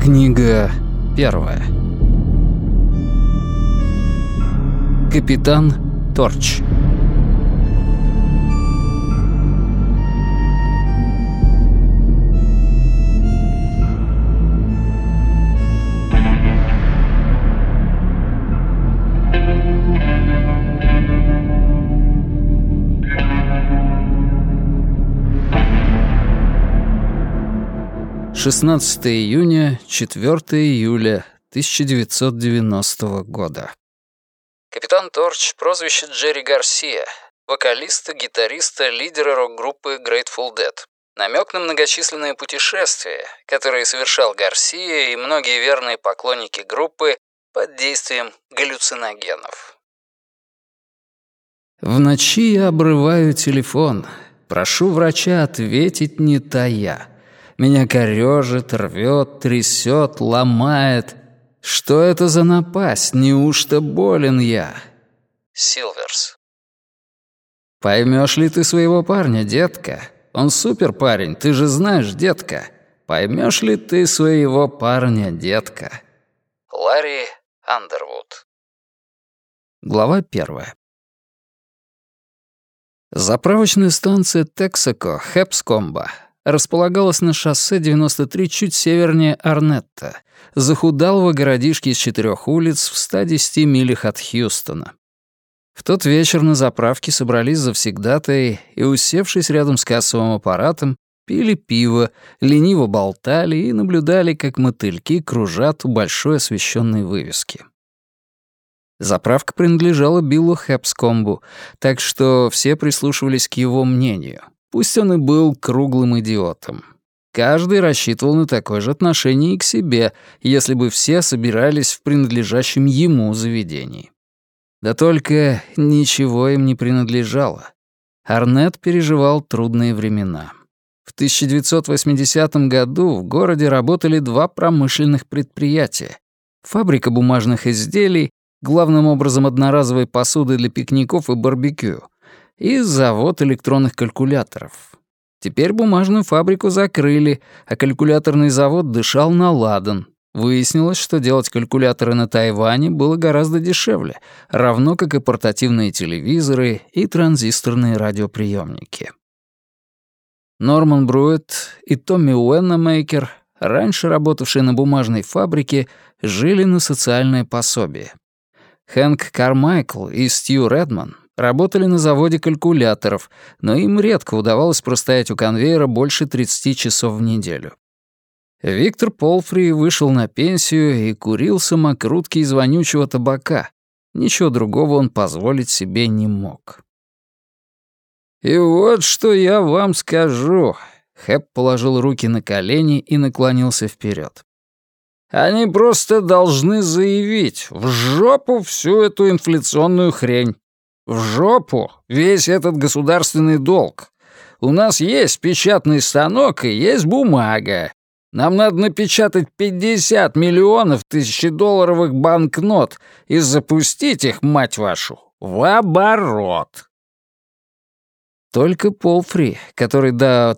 Книга 1. Капитан Торч. Июня, 4 июля 1990 года. Капитан Торч, прозвище Джерри Гарсия, вокалиста, гитариста, лидера рок-группы Grateful Dead. Намек на многочисленные путешествия, которые совершал Гарсия и многие верные поклонники группы под действием галлюциногенов. В ночи я обрываю телефон. Прошу врача ответить, не тая. Меня корёжит, рвёт, трясёт, ломает. Что это за напасть? Неужто болен я? Силверс. Поймёшь ли ты своего парня, детка? Он супер парень, ты же знаешь, детка. Поймёшь ли ты своего парня, детка? Ларри Андервуд. Глава 1. Заправочная станция Texaco, Хэпскомба, располагалась на шоссе 93 чуть севернее Арнетта, захудалого городишки из 4 улиц в 110 милях от Хьюстона. В тот вечер на заправке собрались завсегдатаи и, усевшись рядом с кассовым аппаратом, пили пиво, лениво болтали и наблюдали, как мотыльки кружат у большой освещенной вывески. Заправка принадлежала Биллу Хэпскомбу, так что все прислушивались к его мнению. Пусть он и был круглым идиотом. Каждый рассчитывал на такое же отношение и к себе, если бы все собирались в принадлежащем ему заведении. Да только ничего им не принадлежало. Арнетт переживал трудные времена. В 1980 году в городе работали 2 промышленных предприятия. Фабрика бумажных изделий, главным образом одноразовой посуды для пикников и барбекю, и завод электронных калькуляторов. Теперь бумажную фабрику закрыли, а калькуляторный завод дышал на ладан. Выяснилось, что делать калькуляторы на Тайване было гораздо дешевле, равно как и портативные телевизоры и транзисторные радиоприемники. Норман Бруетт и Томми Уэннамейкер, раньше работавшие на бумажной фабрике, жили на социальное пособие. Хэнк Кармайкл и Стью Редман работали на заводе калькуляторов, но им редко удавалось простоять у конвейера больше 30 часов в неделю. Виктор Полфри вышел на пенсию и курил самокрутки из вонючего табака. Ничего другого он позволить себе не мог. «И вот что я вам скажу», — Хэп положил руки на колени и наклонился вперед. «Они просто должны заявить в жопу всю эту инфляционную хрень. В жопу весь этот государственный долг. У нас есть печатный станок и есть бумага. Нам надо напечатать 50 миллионов $1000 банкнот и запустить их, мать вашу, в оборот». Только Полфри, который до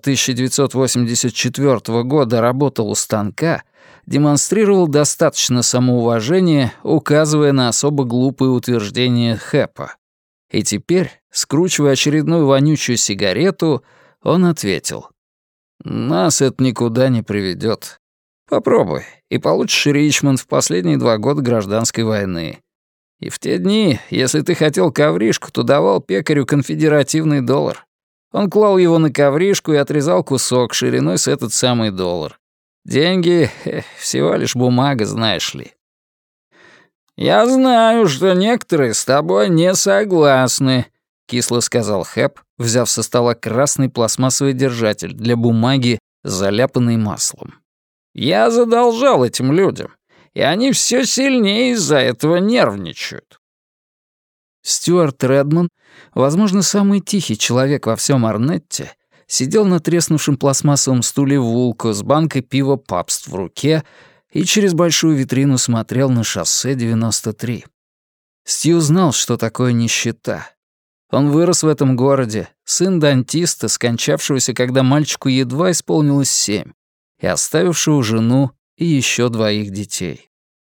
1984 года работал у станка, демонстрировал достаточно самоуважения, указывая на особо глупые утверждения Хэпа. И теперь, скручивая очередную вонючую сигарету, он ответил: «Нас это никуда не приведет. Попробуй, и получишь Ричмонд в последние 2 года гражданской войны. И в те дни, если ты хотел ковришку, то давал пекарю конфедеративный доллар. Он клал его на ковришку и отрезал кусок шириной с этот самый доллар. Деньги — всего лишь бумага, знаешь ли». «Я знаю, что некоторые с тобой не согласны», — кисло сказал Хэп, взяв со стола красный пластмассовый держатель для бумаги, заляпанный маслом. «Я задолжал этим людям, и они все сильнее из-за этого нервничают». Стюарт Редман, возможно, самый тихий человек во всем Арнетте, сидел на треснувшем пластмассовом стуле Вулко с банкой пива «Пабст» в руке и через большую витрину смотрел на шоссе 93. Стью знал, что такое нищета. Он вырос в этом городе, сын дантиста, скончавшегося, когда мальчику едва исполнилось 7, и оставившего жену и еще 2 детей.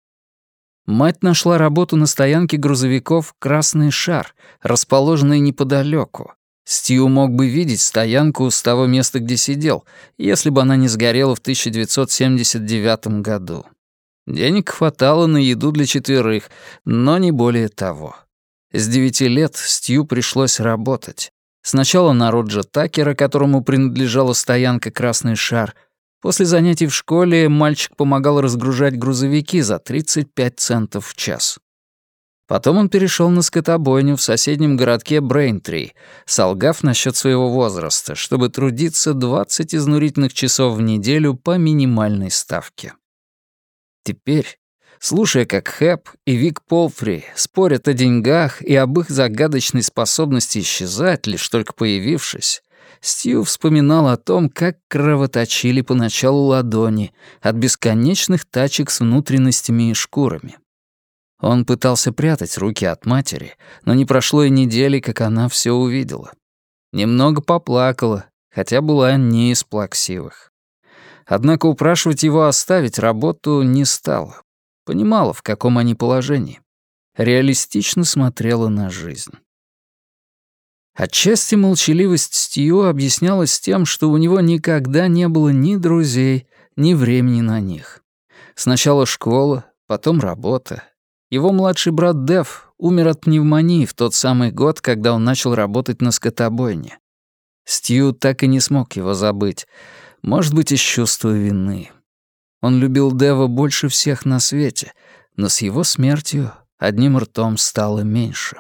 Мать нашла работу на стоянке грузовиков «Красный шар», расположенной неподалеку. Стью мог бы видеть стоянку с того места, где сидел, если бы она не сгорела в 1979 году. Денег хватало на еду для 4, но не более того. С 9 лет Стью пришлось работать. Сначала на Роджа Такера, которому принадлежала стоянка «Красный шар». После занятий в школе мальчик помогал разгружать грузовики за 35 центов в час. Потом он перешел на скотобойню в соседнем городке Брейнтри, солгав насчет своего возраста, чтобы трудиться 20 изнурительных часов в неделю по минимальной ставке. Теперь, слушая, как Хэп и Вик Полфри спорят о деньгах и об их загадочной способности исчезать, лишь только появившись, Стью вспоминал о том, как кровоточили поначалу ладони от бесконечных тачек с внутренностями и шкурами. Он пытался прятать руки от матери, но не прошло и недели, как она все увидела. Немного поплакала, хотя была не из плаксивых. Однако упрашивать его оставить работу не стала. Понимала, в каком они положении. Реалистично смотрела на жизнь. Отчасти молчаливость Стью объяснялась тем, что у него никогда не было ни друзей, ни времени на них. Сначала школа, потом работа. Его младший брат Дэв умер от пневмонии в тот самый год, когда он начал работать на скотобойне. Стью так и не смог его забыть, может быть, из чувства вины. Он любил Дэва больше всех на свете, но с его смертью одним ртом стало меньше.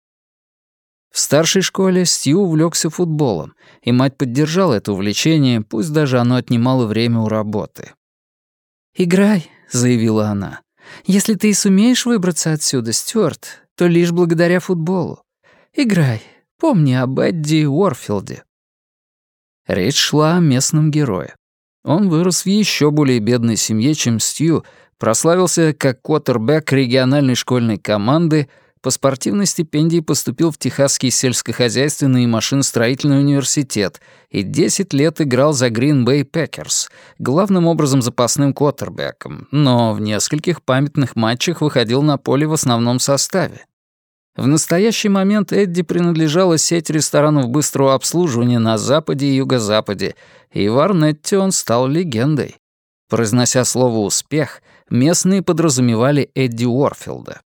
В старшей школе Стью увлёкся футболом, и мать поддержала это увлечение, пусть даже оно отнимало время у работы. «Играй», — заявила она. «Если ты и сумеешь выбраться отсюда, Стюарт, то лишь благодаря футболу. Играй, помни об Эдди Уорфилде». Речь шла о местном герое. Он вырос в еще более бедной семье, чем Стью, прославился как квотербек региональной школьной команды, по спортивной стипендии поступил в Техасский сельскохозяйственный и машиностроительный университет и 10 лет играл за Green Bay Packers, главным образом запасным квотербеком, но в нескольких памятных матчах выходил на поле в основном составе. В настоящий момент Эдди принадлежала сеть ресторанов быстрого обслуживания на западе и юго-западе, и в Арнетте он стал легендой. Произнося слово «успех», местные подразумевали Эдди Уорфилда.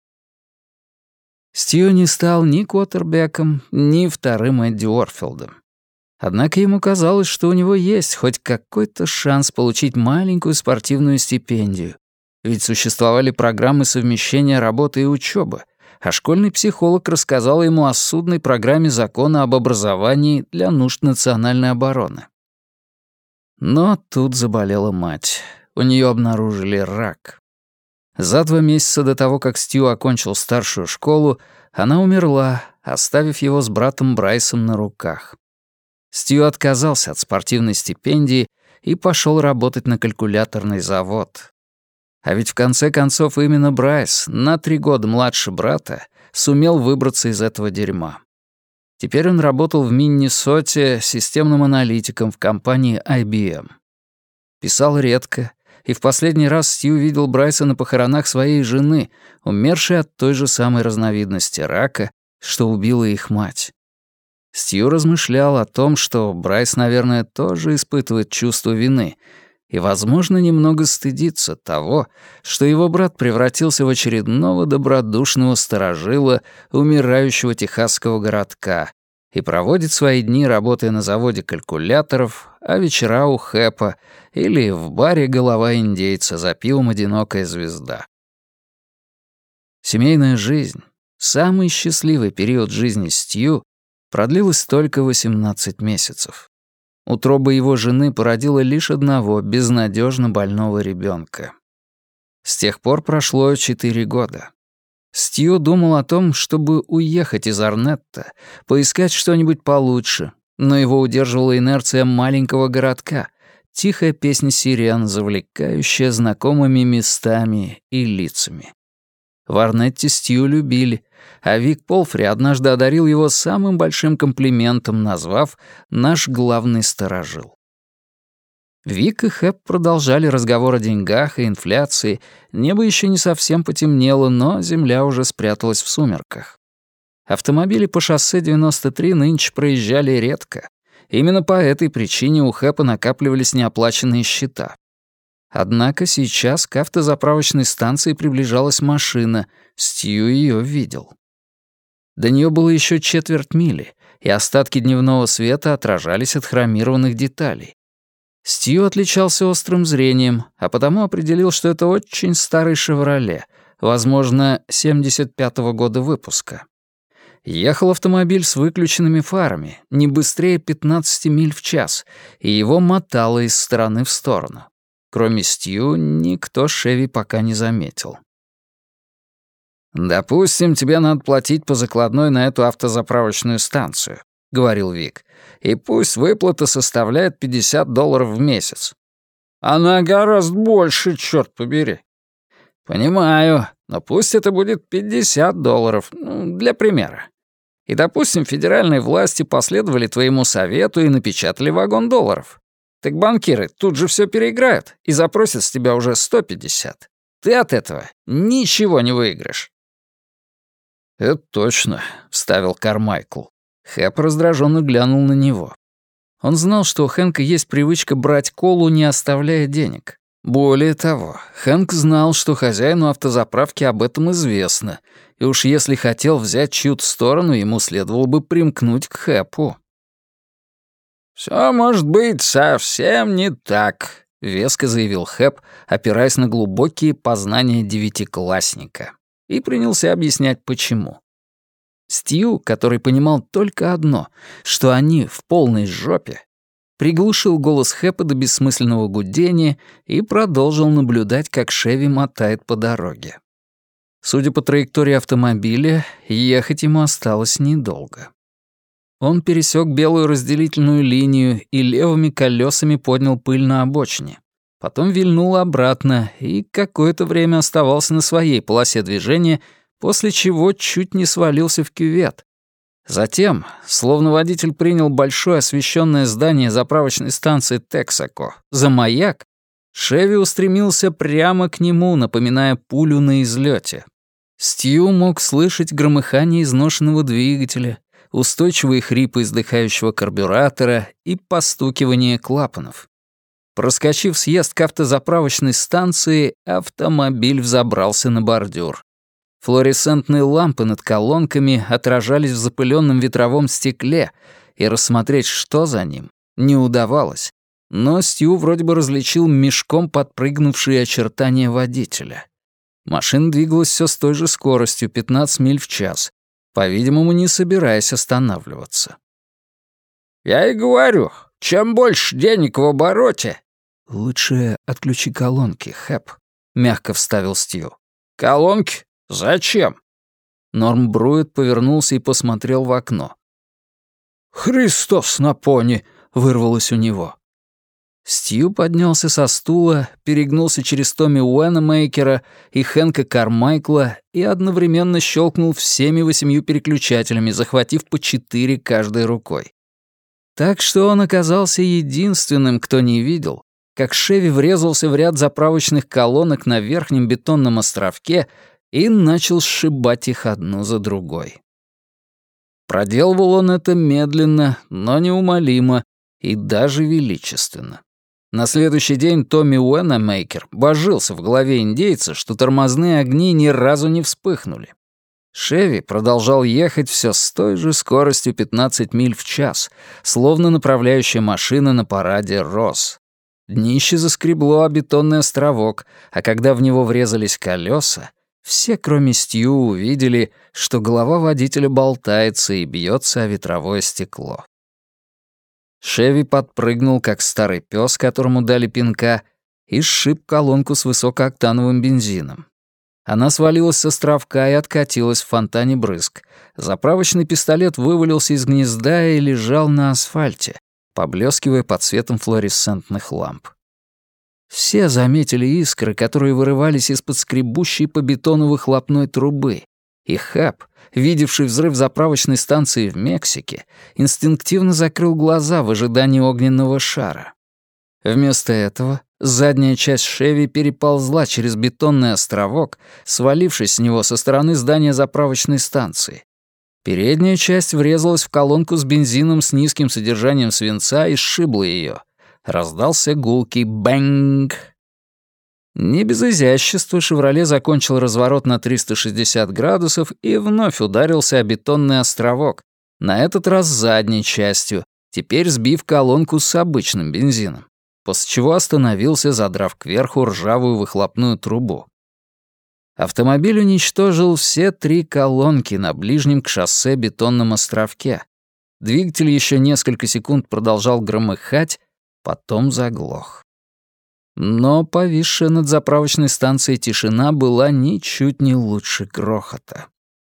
Стью не стал ни квотербеком, ни вторым Эдди Уорфилдом. Однако ему казалось, что у него есть хоть какой-то шанс получить маленькую спортивную стипендию, ведь существовали программы совмещения работы и учебы, а школьный психолог рассказал ему о судной программе закона об образовании для нужд национальной обороны. Но тут заболела мать. У нее обнаружили рак. За 2 месяца до того, как Стью окончил старшую школу, она умерла, оставив его с братом Брайсом на руках. Стью отказался от спортивной стипендии и пошел работать на калькуляторный завод. А ведь в конце концов именно Брайс, на 3 года младше брата, сумел выбраться из этого дерьма. Теперь он работал в Миннесоте системным аналитиком в компании IBM. Писал редко, и в последний раз Стью видел Брайса на похоронах своей жены, умершей от той же самой разновидности рака, что убила их мать. Стью размышлял о том, что Брайс, наверное, тоже испытывает чувство вины и, возможно, немного стыдится того, что его брат превратился в очередного добродушного старожила умирающего техасского городка и проводит свои дни, работая на заводе калькуляторов, а вечера у Хэпа или в баре «Голова индейца» за пивом «Одинокая звезда». Семейная жизнь, самый счастливый период жизни Стью, продлилась только 18 месяцев. Утроба его жены породила лишь одного безнадежно больного ребенка. С тех пор прошло 4 года. Стью думал о том, чтобы уехать из Арнетта, поискать что-нибудь получше, но его удерживала инерция маленького городка, тихая песня сирен, завлекающая знакомыми местами и лицами. В Арнетте Стью любили, а Вик Полфри однажды одарил его самым большим комплиментом, назвав «наш главный сторожил». Вик и Хэп продолжали разговор о деньгах и инфляции. Небо еще не совсем потемнело, но земля уже спряталась в сумерках. Автомобили по шоссе 93 нынче проезжали редко. Именно по этой причине у Хэпа накапливались неоплаченные счета. Однако сейчас к автозаправочной станции приближалась машина. Стью ее видел. До нее было еще четверть мили, и остатки дневного света отражались от хромированных деталей. Стью отличался острым зрением, а потому определил, что это очень старый «Шевроле», возможно, 75-го года выпуска. Ехал автомобиль с выключенными фарами, не быстрее 15 миль в час, и его мотало из стороны в сторону. Кроме Стью, никто Шеви пока не заметил. «Допустим, тебе надо платить по закладной на эту автозаправочную станцию», — говорил Вик. «И пусть выплата составляет $50 в месяц». «Она гораздо больше, чёрт побери». «Понимаю, но пусть это будет $50, для примера. И, допустим, федеральные власти последовали твоему совету и напечатали вагон долларов. Так банкиры тут же всё переиграют и запросят с тебя уже 150. Ты от этого ничего не выиграешь». «Это точно», — вставил Кармайкл. Хэп раздраженно глянул на него. Он знал, что у Хэнка есть привычка брать колу, не оставляя денег. Более того, Хэнк знал, что хозяину автозаправки об этом известно, и уж если хотел взять чью-то сторону, ему следовало бы примкнуть к Хэпу. «Всё может быть совсем не так», — веско заявил Хэп, опираясь на глубокие познания девятиклассника, и принялся объяснять, почему. Стью, который понимал только одно, что они в полной жопе, приглушил голос Хэпа до бессмысленного гудения и продолжил наблюдать, как Шеви мотает по дороге. Судя по траектории автомобиля, ехать ему осталось недолго. Он пересек белую разделительную линию и левыми колесами поднял пыль на обочине. Потом вильнул обратно и какое-то время оставался на своей полосе движения, после чего чуть не свалился в кювет. Затем, словно водитель принял большое освещенное здание заправочной станции Texaco за маяк, Шеви устремился прямо к нему, напоминая пулю на излете. Стью мог слышать громыхание изношенного двигателя, устойчивые хрипы издыхающего карбюратора и постукивание клапанов. Проскочив съезд к автозаправочной станции, автомобиль взобрался на бордюр. Флуоресцентные лампы над колонками отражались в запыленном ветровом стекле, и рассмотреть, что за ним, не удавалось. Но Стью вроде бы различил мешком подпрыгнувшие очертания водителя. Машина двигалась все с той же скоростью, 15 миль в час, по-видимому, не собираясь останавливаться. «Я и говорю, чем больше денег в обороте...» «Лучше отключи колонки, Хэп», — мягко вставил Стью. «Колонки? Зачем?» Норм Брует повернулся и посмотрел в окно. «Христос на пони!» — вырвалось у него. Стью поднялся со стула, перегнулся через Томми Уэннемейкера и Хэнка Кармайкла и одновременно щелкнул всеми 8 переключателями, захватив по 4 каждой рукой. Так что он оказался единственным, кто не видел, как Шеви врезался в ряд заправочных колонок на верхнем бетонном островке и начал сшибать их одну за другой. Проделывал он это медленно, но неумолимо и даже величественно. На следующий день Томми Уэннемейкер божился в голове индейца, что тормозные огни ни разу не вспыхнули. Шеви продолжал ехать все с той же скоростью 15 миль в час, словно направляющая машина на параде Росс. Днище заскребло о бетонный островок, а когда в него врезались колеса, все, кроме Стью, увидели, что голова водителя болтается и бьется о ветровое стекло. Шеви подпрыгнул, как старый пес, которому дали пинка, и сшиб колонку с высокооктановым бензином. Она свалилась с островка и откатилась в фонтане брызг. Заправочный пистолет вывалился из гнезда и лежал на асфальте, поблескивая под светом флуоресцентных ламп. Все заметили искры, которые вырывались из-под скребущей по бетону выхлопной трубы, и Хэп, видевший взрыв заправочной станции в Мексике, инстинктивно закрыл глаза в ожидании огненного шара. Вместо этого задняя часть «Шеви» переползла через бетонный островок, свалившись с него со стороны здания заправочной станции. Передняя часть врезалась в колонку с бензином с низким содержанием свинца и сшибла ее. Раздался гулкий бэнг. Не без изящества «Шевроле» закончил разворот на 360 градусов и вновь ударился о бетонный островок, на этот раз задней частью, теперь сбив колонку с обычным бензином, после чего остановился, задрав кверху ржавую выхлопную трубу. Автомобиль уничтожил все 3 колонки на ближнем к шоссе бетонном островке. Двигатель еще несколько секунд продолжал громыхать, потом заглох. Но повисшая над заправочной станцией тишина была ничуть не лучше грохота.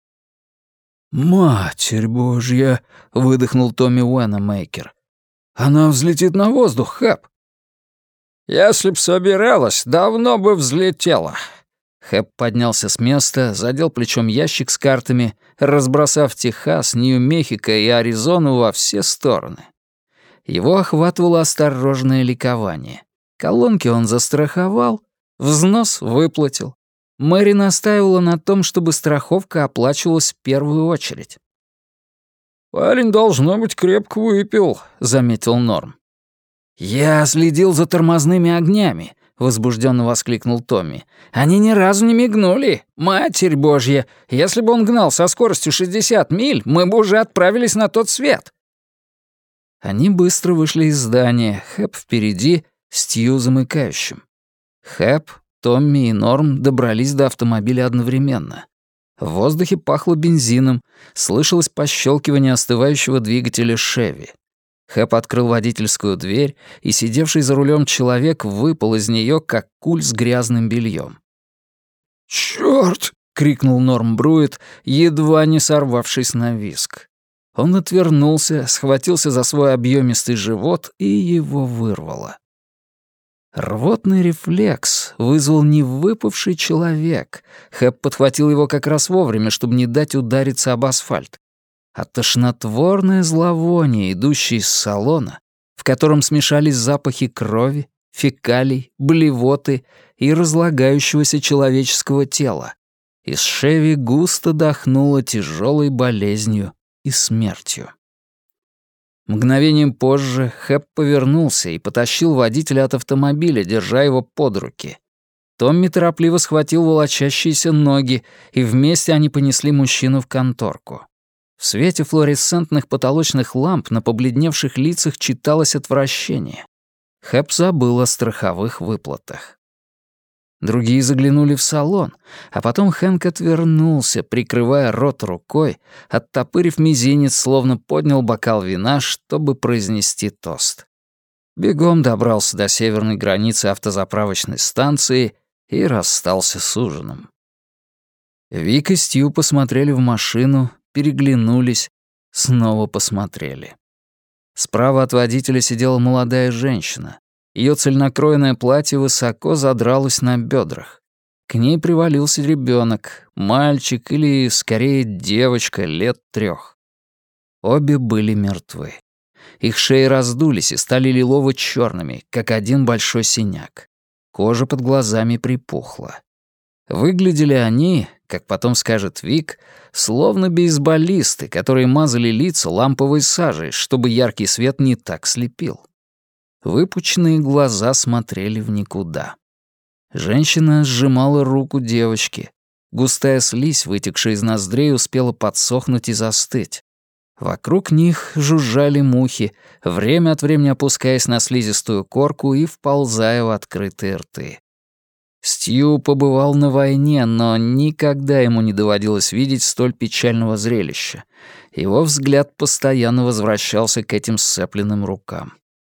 «Матерь Божья!» — выдохнул Томми Уэннемейкер. «Она взлетит на воздух, Хэп!» «Если б собиралась, давно бы взлетела!» Хэп поднялся с места, задел плечом ящик с картами, разбросав Техас, Нью-Мехико и Аризону во все стороны. Его охватывало осторожное ликование. Колонки он застраховал, взнос выплатил. Мэри настаивала на том, чтобы страховка оплачивалась в первую очередь. «Парень, должно быть, крепко выпил», — заметил Норм. «Я следил за тормозными огнями», — возбужденно воскликнул Томми. «Они ни разу не мигнули. Матерь Божья! Если бы он гнал со скоростью 60 миль, мы бы уже отправились на тот свет». Они быстро вышли из здания, Хэп впереди, Стью замыкающим. Хэп, Томми и Норм добрались до автомобиля одновременно. В воздухе пахло бензином, слышалось пощелкивание остывающего двигателя «Шеви». Хэп открыл водительскую дверь, и сидевший за рулем человек выпал из нее, как куль с грязным бельем. «Чёрт!» — крикнул Норм Бруит, едва не сорвавшись на визг. Он отвернулся, схватился за свой объемистый живот, и его вырвало. Рвотный рефлекс вызвал невыпавший человек. Хэп подхватил его как раз вовремя, чтобы не дать удариться об асфальт. А тошнотворное зловоние, идущее из салона, в котором смешались запахи крови, фекалий, блевоты и разлагающегося человеческого тела, из «Шеви» густо дохнуло тяжелой болезнью и смертью. Мгновением позже Хэп повернулся и потащил водителя от автомобиля, держа его под руки. Томми торопливо схватил волочащиеся ноги, и вместе они понесли мужчину в конторку. В свете флуоресцентных потолочных ламп на побледневших лицах читалось отвращение. Хэп забыл о страховых выплатах. Другие заглянули в салон, а потом Хэнк отвернулся, прикрывая рот рукой, оттопырив мизинец, словно поднял бокал вина, чтобы произнести тост. Бегом добрался до северной границы автозаправочной станции и расстался с ужином. Вик и Стью посмотрели в машину, переглянулись, снова посмотрели. Справа от водителя сидела молодая женщина. Ее цельнокроенное платье высоко задралось на бедрах. К ней привалился ребенок, мальчик или, скорее, девочка лет 3. Обе были мертвы. Их шеи раздулись и стали лилово-черными, как один большой синяк. Кожа под глазами припухла. Выглядели они, как потом скажет Вик, словно бейсболисты, которые мазали лица ламповой сажей, чтобы яркий свет не так слепил. Выпученные глаза смотрели в никуда. Женщина сжимала руку девочки. Густая слизь, вытекшая из ноздрей, успела подсохнуть и застыть. Вокруг них жужжали мухи, время от времени опускаясь на слизистую корку и вползая в открытые рты. Стью побывал на войне, но никогда ему не доводилось видеть столь печального зрелища. Его взгляд постоянно возвращался к этим сцепленным рукам.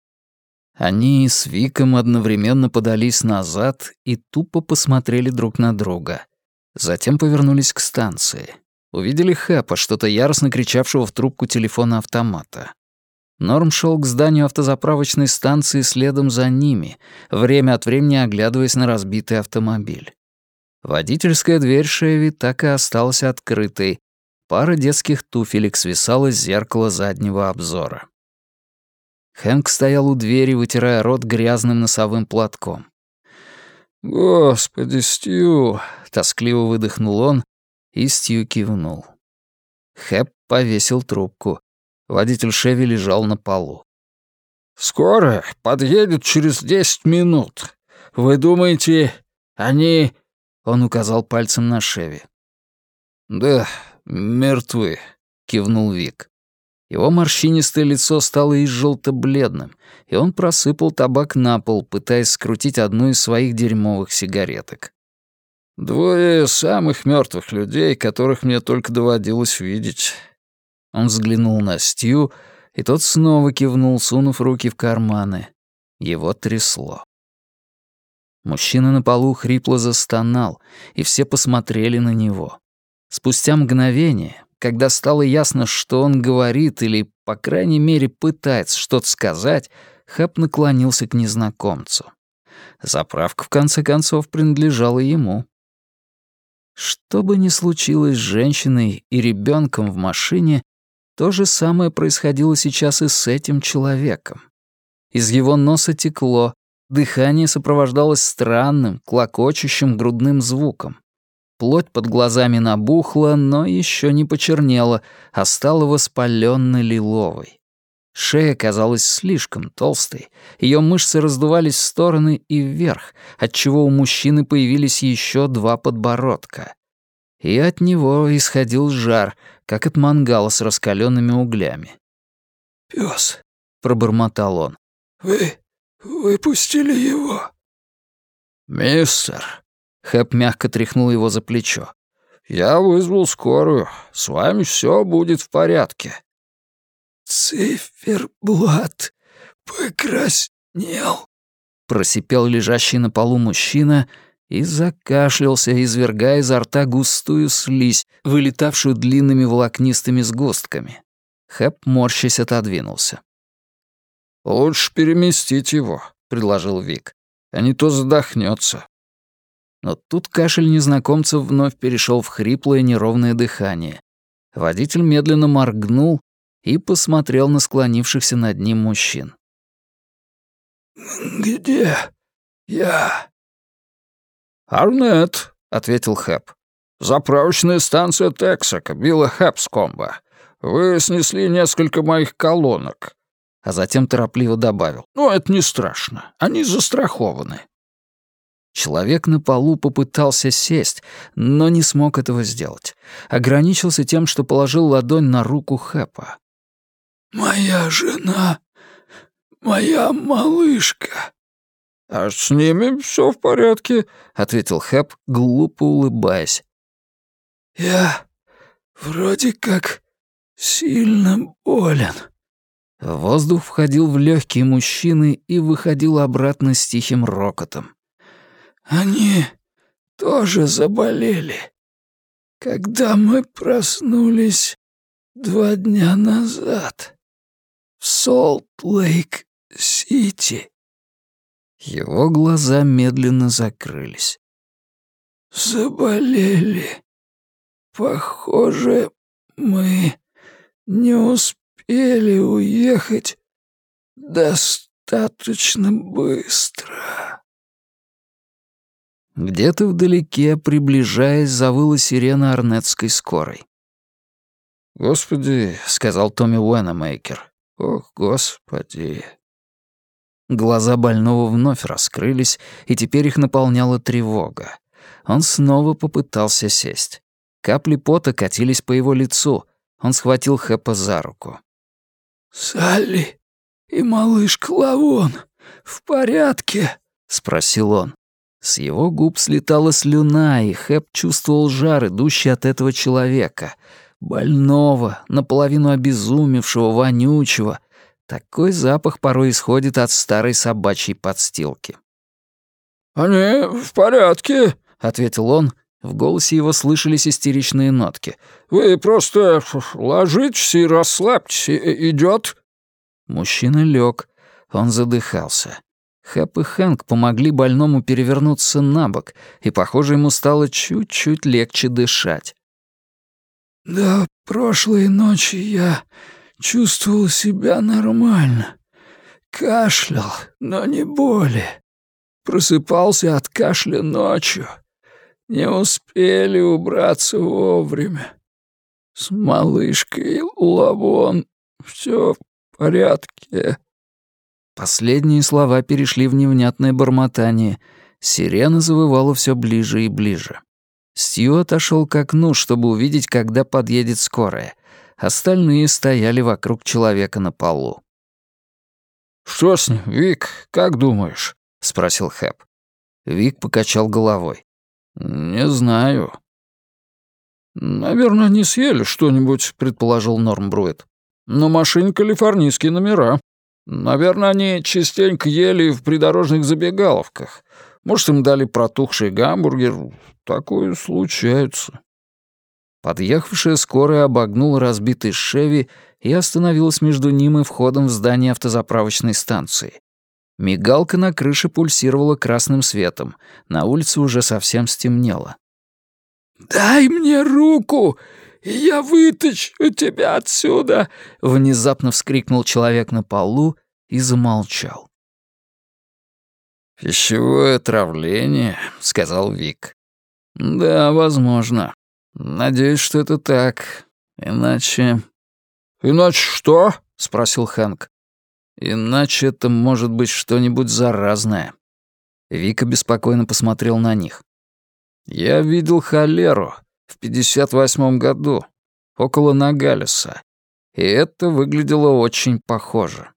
Они с Виком одновременно подались назад и тупо посмотрели друг на друга. Затем повернулись к станции. Увидели Хэпа, что-то яростно кричавшего в трубку телефона-автомата. Норм шел к зданию автозаправочной станции следом за ними, время от времени оглядываясь на разбитый автомобиль. Водительская дверь «Шеви» так и осталась открытой. Пара детских туфелек свисала с зеркала заднего обзора. Хэнк стоял у двери, вытирая рот грязным носовым платком. «Господи, Стью!» — тоскливо выдохнул он, и Стью кивнул. Хэп повесил трубку. Водитель Шеви лежал на полу. «Скоро подъедет через 10 минут. Вы думаете, они...» Он указал пальцем на Шеви. «Да, мертвы», — кивнул Вик. Его морщинистое лицо стало изжелто-бледным, и он просыпал табак на пол, пытаясь скрутить одну из своих дерьмовых сигареток. «Двое самых мертвых людей, которых мне только доводилось видеть». Он взглянул на Стью, и тот снова кивнул, сунув руки в карманы. Его трясло. Мужчина на полу хрипло застонал, и все посмотрели на него. Спустя мгновение, когда стало ясно, что он говорит или, по крайней мере, пытается что-то сказать, Хэп наклонился к незнакомцу. Заправка, в конце концов, принадлежала ему. Что бы ни случилось с женщиной и ребенком в машине, то же самое происходило сейчас и с этим человеком. Из его носа текло, дыхание сопровождалось странным, клокочущим грудным звуком. Плоть под глазами набухла, но еще не почернела, а стала воспаленно-лиловой. Шея казалась слишком толстой, ее мышцы раздувались в стороны и вверх, отчего у мужчины появились еще 2 подбородка. И от него исходил жар, как от мангала с раскаленными углями. «Пёс», — пробормотал он, — «вы выпустили его?» «Мистер», — Хэп мягко тряхнул его за плечо, — «я вызвал скорую. С вами все будет в порядке». «Циферблат покраснел», — просипел лежащий на полу мужчина и закашлялся, извергая изо рта густую слизь, вылетавшую длинными волокнистыми сгустками. Хэп, морщась, отодвинулся. «Лучше переместить его», — предложил Вик, — «а не то задохнется». Но тут кашель незнакомца вновь перешел в хриплое неровное дыхание. Водитель медленно моргнул и посмотрел на склонившихся над ним мужчин. «Где я?» «Арнет», — ответил Хэп. «Заправочная станция Тексака, Билла Хэпскомба. Вы снесли несколько моих колонок». А затем торопливо добавил. «Ну, это не страшно. Они застрахованы». Человек на полу попытался сесть, но не смог этого сделать. Ограничился тем, что положил ладонь на руку Хэпа. «Моя жена, моя малышка». «А с ними все в порядке», — ответил Хэп, глупо улыбаясь. «Я вроде как сильно болен». Воздух входил в легкие мужчины и выходил обратно с тихим рокотом. «Они тоже заболели. Когда мы проснулись 2 дня назад в Солт-Лейк-Сити». Его глаза медленно закрылись. «Заболели. Похоже, мы не успели уехать достаточно быстро». Где-то вдалеке, приближаясь, завыла сирена арнетской скорой. «Господи», — сказал Томми Уэннемейкер, — «ох, господи». Глаза больного вновь раскрылись, и теперь их наполняла тревога. Он снова попытался сесть. Капли пота катились по его лицу. Он схватил Хэпа за руку. «Салли и малышка Лавон в порядке?» — спросил он. С его губ слетала слюна, и Хэп чувствовал жар, идущий от этого человека. Больного, наполовину обезумевшего, вонючего. Такой запах порой исходит от старой собачьей подстилки. «Они в порядке», — ответил он. В голосе его слышались истеричные нотки. «Вы просто ложитесь и расслабьтесь. Идёт?» Мужчина лег. Он задыхался. Хэп и Хэнк помогли больному перевернуться на бок, и, похоже, ему стало чуть-чуть легче дышать. «До прошлой ночи я чувствовал себя нормально. Кашлял, но не боли. Просыпался от кашля ночью. Не успели убраться вовремя. С малышкой Лавон все в порядке». Последние слова перешли в невнятное бормотание. Сирена завывала все ближе и ближе. Стью отошел к окну, чтобы увидеть, когда подъедет скорая. Остальные стояли вокруг человека на полу. «Что с ним, Вик, как думаешь?» — спросил Хэп. Вик покачал головой. «Не знаю». «Наверное, не съели что-нибудь», — предположил Норм Бруит. «На машине калифорнийские номера. Наверное, они частенько ели в придорожных забегаловках. Может, им дали протухший гамбургер. Такое случается». Подъехавшая скорая обогнула разбитый «Шеви» и остановилась между ним и входом в здание автозаправочной станции. Мигалка на крыше пульсировала красным светом. На улице уже совсем стемнело. «Дай мне руку, и я вытащу тебя отсюда!» — внезапно вскрикнул человек на полу и замолчал. «Пищевое отравление», — сказал Вик. «Да, возможно. Надеюсь, что это так. Иначе...» «Иначе что?» — спросил Хэнк. «Иначе это может быть что-нибудь заразное». Вик беспокойно посмотрел на них. «Я видел холеру в 58-м году, около Ногалеса, и это выглядело очень похоже».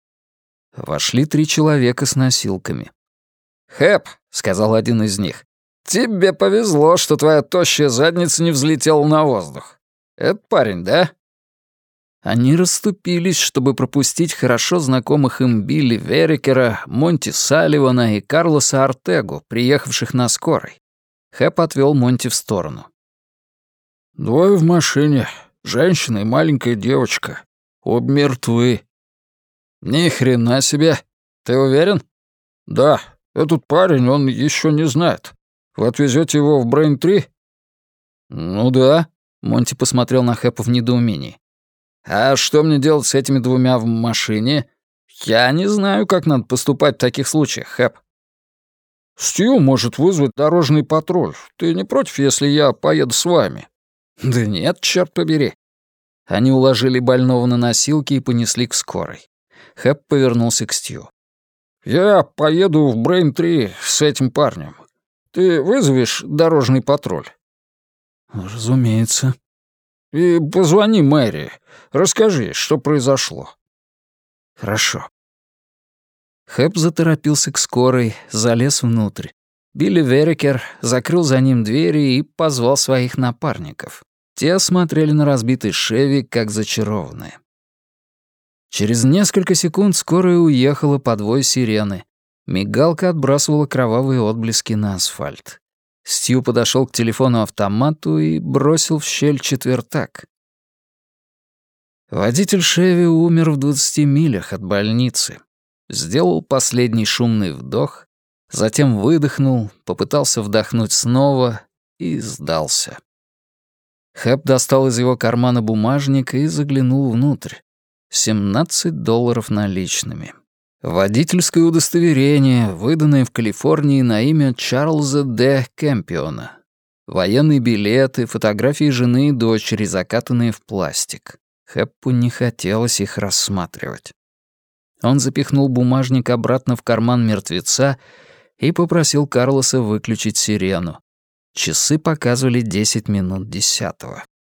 Вошли 3 человека с носилками. «Хэп», — сказал один из них, — «тебе повезло, что твоя тощая задница не взлетела на воздух. Это парень, да?» Они расступились, чтобы пропустить хорошо знакомых им Билли Верикера, Монти Салливана и Карлоса Артегу, приехавших на скорой. Хэп отвел Монти в сторону. «Двое в машине, женщина и маленькая девочка. Обе мертвы». «Ни хрена себе. Ты уверен?» «Да, этот парень, он еще не знает. Вы отвезете его в Брейн-3?» «Ну да», — Монти посмотрел на Хэпа в недоумении. «А что мне делать с этими 2 в машине? Я не знаю, как надо поступать в таких случаях, Хэп». «Стью может вызвать дорожный патруль. Ты не против, если я поеду с вами?» «Да нет, черт побери». Они уложили больного на носилки и понесли к скорой. Хэп повернулся к Стью. «Я поеду в Брейн-3 с этим парнем. Ты вызовешь дорожный патруль?» «Разумеется». «И позвони Мэри. Расскажи, что произошло». «Хорошо». Хэп заторопился к скорой, залез внутрь. Билли Верикер закрыл за ним двери и позвал своих напарников. Те смотрели на разбитый «Шеви», как зачарованные. Через несколько секунд скорая уехала под вой сирены. Мигалка отбрасывала кровавые отблески на асфальт. Стью подошел к телефону-автомату и бросил в щель четвертак. Водитель «Шеви» умер в 20 милях от больницы. Сделал последний шумный вдох, затем выдохнул, попытался вдохнуть снова и сдался. Хэп достал из его кармана бумажник и заглянул внутрь. $17 наличными. Водительское удостоверение, выданное в Калифорнии на имя Чарльза Д. Кэмпиона. Военные билеты, фотографии жены и дочери, закатанные в пластик. Хэппу не хотелось их рассматривать. Он запихнул бумажник обратно в карман мертвеца и попросил Карлоса выключить сирену. Часы показывали 10 минут 10.